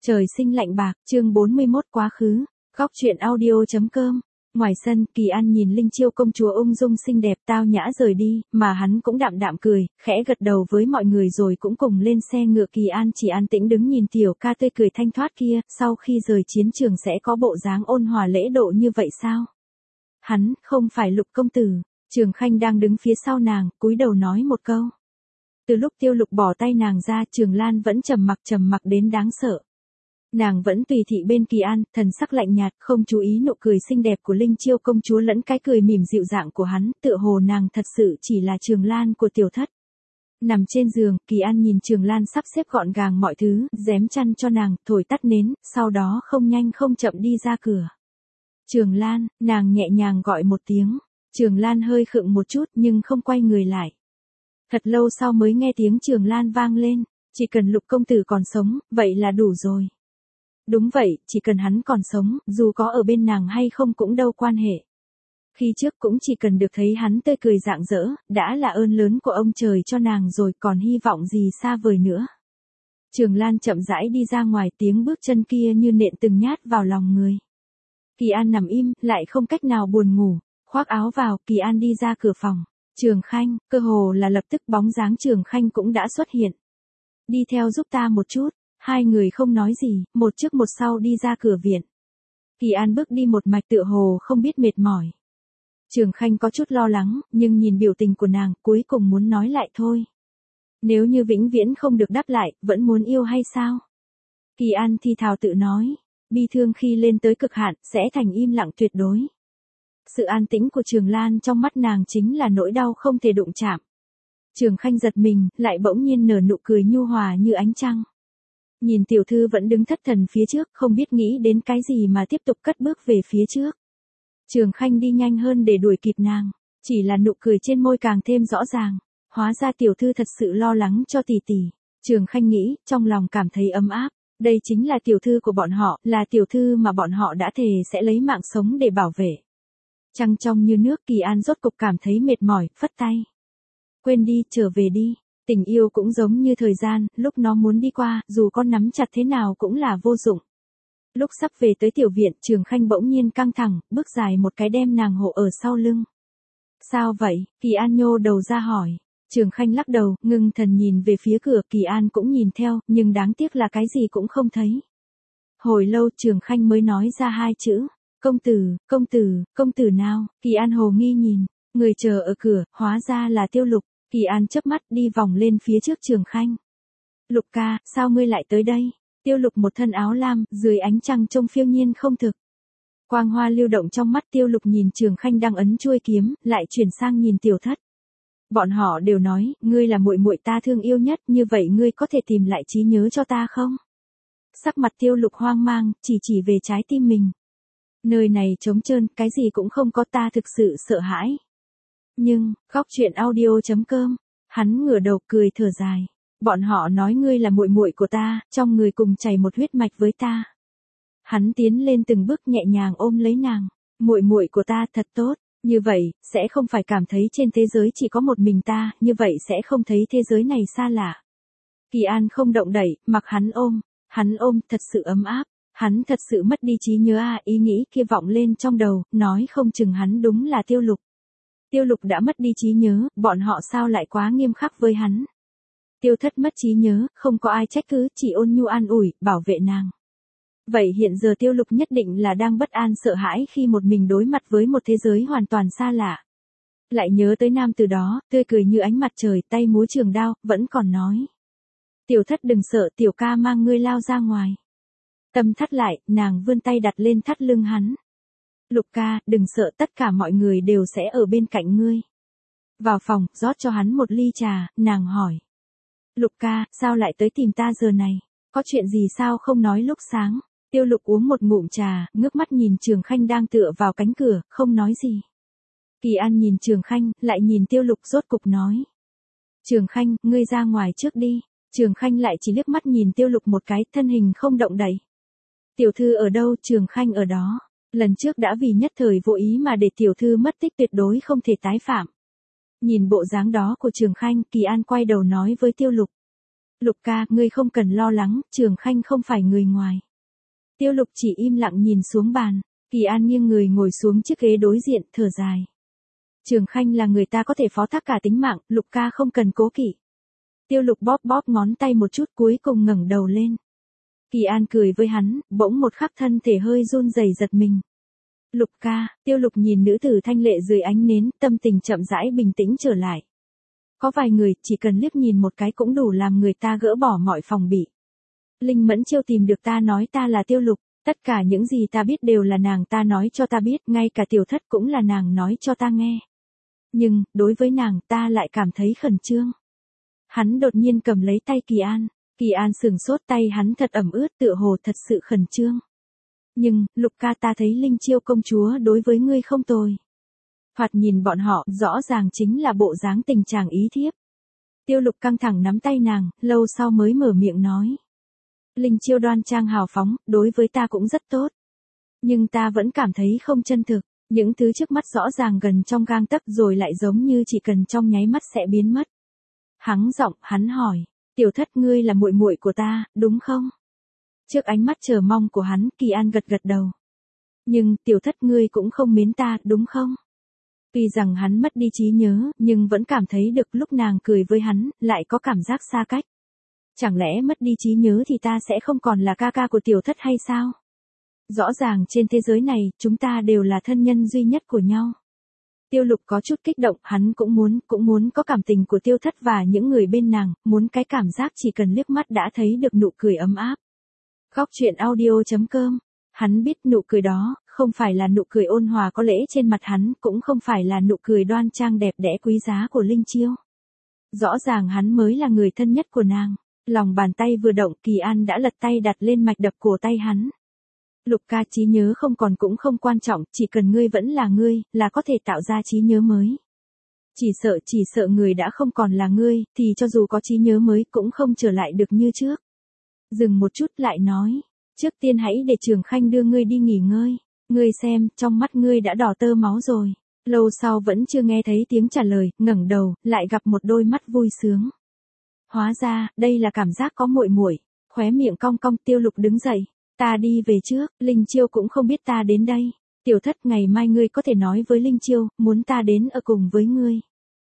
Trời sinh lạnh bạc, chương 41 quá khứ. Góc truyện audio.com. Ngoài sân, Kỳ An nhìn Linh Chiêu công chúa ung dung xinh đẹp tao nhã rời đi, mà hắn cũng đạm đạm cười, khẽ gật đầu với mọi người rồi cũng cùng lên xe ngựa. Kỳ An chỉ an tĩnh đứng nhìn tiểu ca tươi cười thanh thoát kia, sau khi rời chiến trường sẽ có bộ dáng ôn hòa lễ độ như vậy sao? Hắn, không phải Lục công tử. Trường Khanh đang đứng phía sau nàng, cúi đầu nói một câu. Từ lúc Tiêu Lục bỏ tay nàng ra, Trường Lan vẫn trầm mặc đến đáng sợ. Nàng vẫn tùy thị bên Kỳ An, thần sắc lạnh nhạt, không chú ý nụ cười xinh đẹp của Linh Chiêu công chúa lẫn cái cười mỉm dịu dàng của hắn, tựa hồ nàng thật sự chỉ là Trường Lan của tiểu thất. Nằm trên giường, Kỳ An nhìn Trường Lan sắp xếp gọn gàng mọi thứ, rém chăn cho nàng, thổi tắt nến, sau đó không nhanh không chậm đi ra cửa. Trường Lan, nàng nhẹ nhàng gọi một tiếng. Trường Lan hơi khựng một chút nhưng không quay người lại. Thật lâu sau mới nghe tiếng Trường Lan vang lên, chỉ cần Lục công tử còn sống, vậy là đủ rồi. Đúng vậy, chỉ cần hắn còn sống, dù có ở bên nàng hay không cũng đâu quan hệ. Khi trước cũng chỉ cần được thấy hắn tươi cười rạng rỡ, đã là ơn lớn của ông trời cho nàng rồi, còn hy vọng gì xa vời nữa. Trường Lan chậm rãi đi ra ngoài, tiếng bước chân kia như nện từng nhát vào lòng người. Kỳ An nằm im, lại không cách nào buồn ngủ, khoác áo vào, Kỳ An đi ra cửa phòng. Trường Khanh, cơ hồ là lập tức bóng dáng Trường Khanh cũng đã xuất hiện. Đi theo giúp ta một chút. Hai người không nói gì, một trước một sau đi ra cửa viện. Kỳ An bước đi một mạch tựa hồ không biết mệt mỏi. Trường Khanh có chút lo lắng, nhưng nhìn biểu tình của nàng, cuối cùng muốn nói lại thôi. Nếu như vĩnh viễn không được đáp lại, vẫn muốn yêu hay sao? Kỳ An thi thào tự nói, bi thương khi lên tới cực hạn, sẽ thành im lặng tuyệt đối. Sự an tĩnh của Trường Lan trong mắt nàng chính là nỗi đau không thể đụng chạm. Trường Khanh giật mình, lại bỗng nhiên nở nụ cười nhu hòa như ánh trăng. Nhìn tiểu thư vẫn đứng thất thần phía trước, không biết nghĩ đến cái gì mà tiếp tục cất bước về phía trước. Trường Khanh đi nhanh hơn để đuổi kịp nàng, chỉ là nụ cười trên môi càng thêm rõ ràng. Hóa ra tiểu thư thật sự lo lắng cho tỷ tỷ. Trường Khanh nghĩ, trong lòng cảm thấy ấm áp. Đây chính là tiểu thư của bọn họ, là tiểu thư mà bọn họ đã thề sẽ lấy mạng sống để bảo vệ. Trăng trong như nước, Kỳ An rốt cục cảm thấy mệt mỏi, phất tay. Quên đi, trở về đi. Tình yêu cũng giống như thời gian, lúc nó muốn đi qua, dù con nắm chặt thế nào cũng là vô dụng. Lúc sắp về tới tiểu viện, Trường Khanh bỗng nhiên căng thẳng, bước dài một cái đem nàng hộ ở sau lưng. Sao vậy? Kỳ An nhô đầu ra hỏi. Trường Khanh lắc đầu, ngưng thần nhìn về phía cửa, Kỳ An cũng nhìn theo, nhưng đáng tiếc là cái gì cũng không thấy. Hồi lâu Trường Khanh mới nói ra hai chữ, công tử nào? Kỳ An hồ nghi nhìn, người chờ ở cửa, hóa ra là Tiêu Lục. Kỳ An chớp mắt đi vòng lên phía trước Trường Khanh. Lục ca, sao ngươi lại tới đây? Tiêu Lục một thân áo lam, dưới ánh trăng trông phiêu nhiên không thực. Quang hoa lưu động trong mắt Tiêu Lục nhìn Trường Khanh đang ấn chuôi kiếm, lại chuyển sang nhìn tiểu thất. Bọn họ đều nói, ngươi là muội muội ta thương yêu nhất, như vậy ngươi có thể tìm lại trí nhớ cho ta không? Sắc mặt Tiêu Lục hoang mang, chỉ về trái tim mình. Nơi này trống trơn, cái gì cũng không có, ta thực sự sợ hãi. Nhưng, góc truyện audio.com, hắn ngửa đầu cười thở dài. Bọn họ nói ngươi là muội muội của ta, trong người cùng chảy một huyết mạch với ta. Hắn tiến lên từng bước nhẹ nhàng ôm lấy nàng. Muội muội của ta thật tốt, như vậy, sẽ không phải cảm thấy trên thế giới chỉ có một mình ta, như vậy sẽ không thấy thế giới này xa lạ. Kỳ An không động đậy, mặc hắn ôm thật sự ấm áp. Hắn thật sự mất đi trí nhớ à, ý nghĩ kia vọng lên trong đầu, nói không chừng hắn đúng là Tiêu Lục. Tiêu Lục đã mất đi trí nhớ, bọn họ sao lại quá nghiêm khắc với hắn. Tiêu thất mất trí nhớ, không có ai trách cứ, chỉ ôn nhu an ủi, bảo vệ nàng. Vậy hiện giờ Tiêu Lục nhất định là đang bất an sợ hãi khi một mình đối mặt với một thế giới hoàn toàn xa lạ. Lại nhớ tới nam từ đó, tươi cười như ánh mặt trời, tay múa trường đao, vẫn còn nói. Tiểu thất đừng sợ, tiểu ca mang ngươi lao ra ngoài. Tâm thắt lại, nàng vươn tay đặt lên thắt lưng hắn. Lục ca, đừng sợ, tất cả mọi người đều sẽ ở bên cạnh ngươi. Vào phòng, rót cho hắn một ly trà, nàng hỏi. Lục ca, sao lại tới tìm ta giờ này? Có chuyện gì sao không nói lúc sáng? Tiêu Lục uống một ngụm trà, ngước mắt nhìn Trường Khanh đang tựa vào cánh cửa, không nói gì. Kỳ An nhìn Trường Khanh, lại nhìn Tiêu Lục rốt cục nói. Trường Khanh, ngươi ra ngoài trước đi. Trường Khanh lại chỉ liếc mắt nhìn Tiêu Lục một cái, thân hình không động đậy. Tiểu thư ở đâu? Trường Khanh ở đó. Lần trước đã vì nhất thời vô ý mà để tiểu thư mất tích, tuyệt đối không thể tái phạm. Nhìn bộ dáng đó của Trường Khanh, Kỳ An quay đầu nói với Tiêu Lục. Lục ca, ngươi không cần lo lắng, Trường Khanh không phải người ngoài. Tiêu Lục chỉ im lặng nhìn xuống bàn, Kỳ An nghiêng người ngồi xuống chiếc ghế đối diện, thở dài. Trường Khanh là người ta có thể phó thác cả tính mạng, Lục ca không cần cố kỵ. Tiêu Lục bóp bóp ngón tay một chút cuối cùng ngẩng đầu lên. Kỳ An cười với hắn, bỗng một khắc thân thể hơi run rẩy giật mình. Lục ca, Tiêu Lục nhìn nữ tử thanh lệ dưới ánh nến, tâm tình chậm rãi bình tĩnh trở lại. Có vài người, chỉ cần liếc nhìn một cái cũng đủ làm người ta gỡ bỏ mọi phòng bị. Linh Mẫn Chiêu tìm được ta nói ta là Tiêu Lục, tất cả những gì ta biết đều là nàng ta nói cho ta biết, ngay cả Tiểu Thất cũng là nàng nói cho ta nghe. Nhưng, đối với nàng ta lại cảm thấy khẩn trương. Hắn đột nhiên cầm lấy tay Kỳ An. Kỳ An sừng sốt, tay hắn thật ẩm ướt, tựa hồ thật sự khẩn trương. Nhưng, Lục ca, ta thấy Linh Chiêu công chúa đối với ngươi không tồi. Thoạt nhìn bọn họ, rõ ràng chính là bộ dáng tình chàng ý thiếp. Tiêu Lục căng thẳng nắm tay nàng, lâu sau mới mở miệng nói. Linh Chiêu đoan trang hào phóng, đối với ta cũng rất tốt. Nhưng ta vẫn cảm thấy không chân thực, những thứ trước mắt rõ ràng gần trong gang tấc rồi lại giống như chỉ cần trong nháy mắt sẽ biến mất. Hắng giọng, hắn hỏi, Tiểu Thất, ngươi là muội muội của ta, đúng không? Trước ánh mắt chờ mong của hắn, Kỳ An gật gật đầu. Nhưng, Tiểu Thất, ngươi cũng không mến ta, đúng không? Tuy rằng hắn mất đi trí nhớ, nhưng vẫn cảm thấy được lúc nàng cười với hắn, lại có cảm giác xa cách. Chẳng lẽ mất đi trí nhớ thì ta sẽ không còn là ca ca của Tiểu Thất hay sao? Rõ ràng trên thế giới này, chúng ta đều là thân nhân duy nhất của nhau. Tiêu Lục có chút kích động, hắn cũng muốn có cảm tình của Tiêu Thất và những người bên nàng, muốn cái cảm giác chỉ cần liếc mắt đã thấy được nụ cười ấm áp. Góc truyện audio.com. Hắn biết nụ cười đó, không phải là nụ cười ôn hòa có lễ trên mặt hắn, cũng không phải là nụ cười đoan trang đẹp đẽ quý giá của Linh Chiêu. Rõ ràng hắn mới là người thân nhất của nàng. Lòng bàn tay vừa động, Kỳ An đã lật tay đặt lên mạch đập cổ tay hắn. Lục ca, trí nhớ không còn cũng không quan trọng, chỉ cần ngươi vẫn là ngươi, là có thể tạo ra trí nhớ mới. Chỉ sợ người đã không còn là ngươi, thì cho dù có trí nhớ mới cũng không trở lại được như trước. Dừng một chút lại nói, trước tiên hãy để Trường Khanh đưa ngươi đi nghỉ ngơi. Ngươi xem, trong mắt ngươi đã đỏ tơ máu rồi. Lâu sau vẫn chưa nghe thấy tiếng trả lời, ngẩng đầu, lại gặp một đôi mắt vui sướng. Hóa ra, đây là cảm giác có muội muội. Khóe miệng cong cong, Tiêu Lục đứng dậy. Ta đi về trước, Linh Chiêu cũng không biết ta đến đây. Tiểu Thất, ngày mai ngươi có thể nói với Linh Chiêu, muốn ta đến ở cùng với ngươi.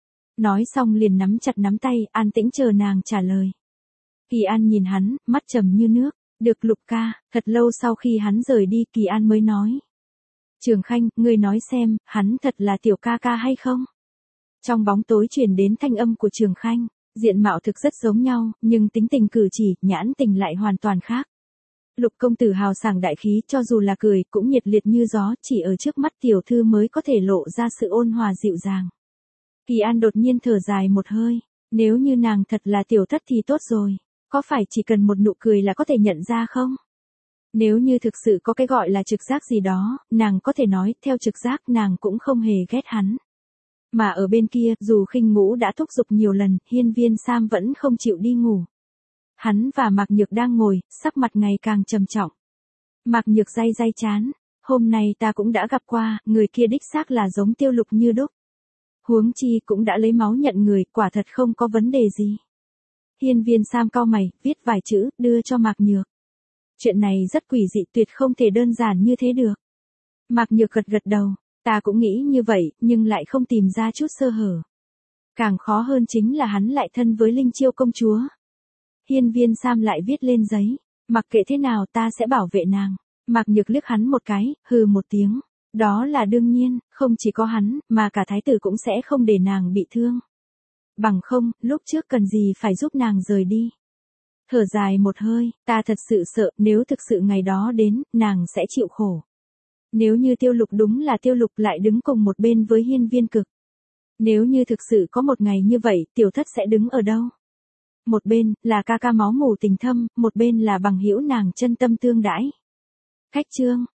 Nói xong liền nắm chặt nắm tay, an tĩnh chờ nàng trả lời. Kỳ An nhìn hắn, mắt trầm như nước. Được Lục ca, thật lâu sau khi hắn rời đi, Kỳ An mới nói. Trường Khanh, ngươi nói xem, hắn thật là tiểu ca ca hay không? Trong bóng tối truyền đến thanh âm của Trường Khanh, diện mạo thực rất giống nhau, nhưng tính tình cử chỉ, nhãn tình lại hoàn toàn khác. Lục công tử hào sảng đại khí, cho dù là cười, cũng nhiệt liệt như gió, chỉ ở trước mắt tiểu thư mới có thể lộ ra sự ôn hòa dịu dàng. Kỳ An đột nhiên thở dài một hơi, nếu như nàng thật là Tiểu Thất thì tốt rồi, có phải chỉ cần một nụ cười là có thể nhận ra không? Nếu như thực sự có cái gọi là trực giác gì đó, nàng có thể nói, theo trực giác nàng cũng không hề ghét hắn. Mà ở bên kia, dù Khinh Ngũ đã thúc giục nhiều lần, Hiên Viên Sam vẫn không chịu đi ngủ. Hắn và Mạc Nhược đang ngồi, sắc mặt ngày càng trầm trọng. Mạc Nhược day chán, hôm nay ta cũng đã gặp qua, người kia đích xác là giống Tiêu Lục như đúc. Huống chi cũng đã lấy máu nhận người, quả thật không có vấn đề gì. Hiên Viên Sam cau mày, viết vài chữ, đưa cho Mạc Nhược. Chuyện này rất quỷ dị, tuyệt không thể đơn giản như thế được. Mạc Nhược gật gật đầu, ta cũng nghĩ như vậy, nhưng lại không tìm ra chút sơ hở. Càng khó hơn chính là hắn lại thân với Linh Chiêu công chúa. Hiên Viên Sam lại viết lên giấy, mặc kệ thế nào ta sẽ bảo vệ nàng. Mạc Nhược liếc hắn một cái, hừ một tiếng. Đó là đương nhiên, không chỉ có hắn, mà cả thái tử cũng sẽ không để nàng bị thương. Bằng không, lúc trước cần gì phải giúp nàng rời đi. Thở dài một hơi, ta thật sự sợ, nếu thực sự ngày đó đến, nàng sẽ chịu khổ. Nếu như Tiêu Lục đúng là Tiêu Lục lại đứng cùng một bên với Hiên Viên Cực. Nếu như thực sự có một ngày như vậy, Tiểu Thất sẽ đứng ở đâu? Một bên, là ca ca máu mủ tình thâm, một bên là bằng hữu nàng chân tâm tương đãi. Khách chương.